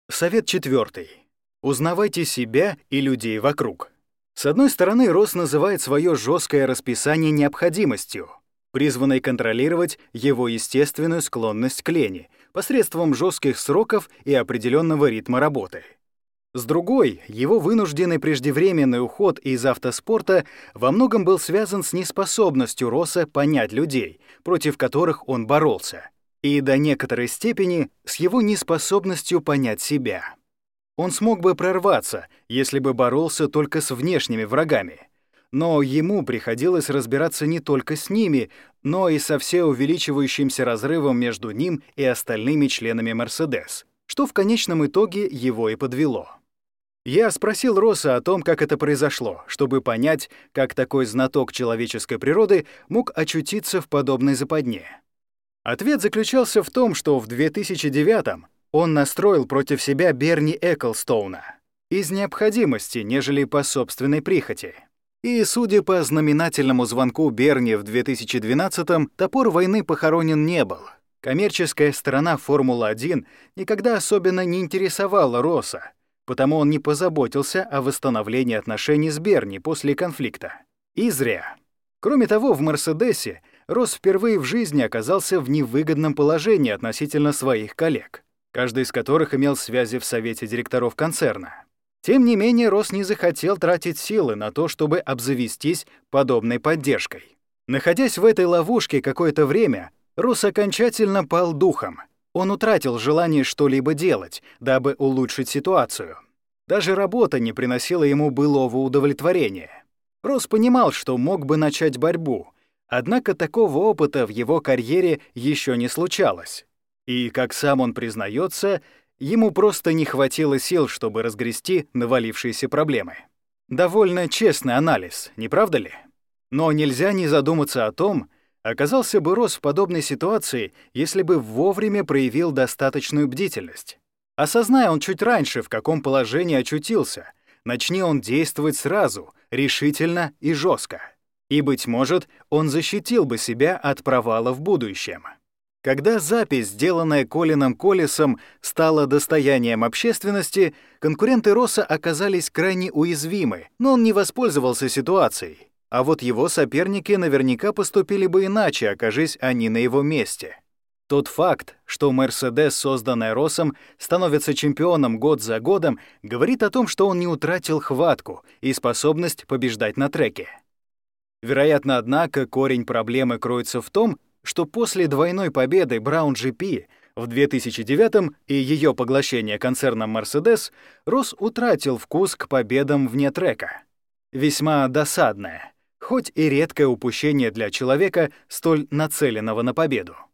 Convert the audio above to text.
Совет 4. Узнавайте себя и людей вокруг. С одной стороны, Росс называет свое жесткое расписание необходимостью, призванной контролировать его естественную склонность к лени посредством жестких сроков и определенного ритма работы. С другой, его вынужденный преждевременный уход из автоспорта во многом был связан с неспособностью Росса понять людей, против которых он боролся, и до некоторой степени с его неспособностью понять себя. Он смог бы прорваться, если бы боролся только с внешними врагами, но ему приходилось разбираться не только с ними, но и со все увеличивающимся разрывом между ним и остальными членами Мерседес, что в конечном итоге его и подвело. Я спросил Росса о том, как это произошло, чтобы понять, как такой знаток человеческой природы мог очутиться в подобной западне. Ответ заключался в том, что в 2009-м он настроил против себя Берни Эклстоуна из необходимости, нежели по собственной прихоти. И, судя по знаменательному звонку Берни в 2012-м, топор войны похоронен не был. Коммерческая сторона Формулы-1 никогда особенно не интересовала Росса, потому он не позаботился о восстановлении отношений с Берни после конфликта. И зря. Кроме того, в «Мерседесе» Росс впервые в жизни оказался в невыгодном положении относительно своих коллег, каждый из которых имел связи в совете директоров концерна. Тем не менее, Росс не захотел тратить силы на то, чтобы обзавестись подобной поддержкой. Находясь в этой ловушке какое-то время, Росс окончательно пал духом. Он утратил желание что-либо делать, дабы улучшить ситуацию. Даже работа не приносила ему былого удовлетворения. Росс понимал, что мог бы начать борьбу, однако такого опыта в его карьере еще не случалось. И, как сам он признается, ему просто не хватило сил, чтобы разгрести навалившиеся проблемы. Довольно честный анализ, не правда ли? Но нельзя не задуматься о том, оказался бы Росс в подобной ситуации, если бы вовремя проявил достаточную бдительность. Осозная он чуть раньше, в каком положении очутился, начни он действовать сразу, решительно и жестко. И, быть может, он защитил бы себя от провала в будущем. Когда запись, сделанная Колином Коллисом, стала достоянием общественности, конкуренты Росса оказались крайне уязвимы, но он не воспользовался ситуацией. А вот его соперники наверняка поступили бы иначе, окажись они на его месте. Тот факт, что «Мерседес», созданная Россом, становится чемпионом год за годом, говорит о том, что он не утратил хватку и способность побеждать на треке. Вероятно, однако, корень проблемы кроется в том, что после двойной победы Brown GP в 2009-м и ее поглощения концерном Mercedes, Росс утратил вкус к победам вне трека. Весьма досадное, хоть и редкое упущение для человека, столь нацеленного на победу.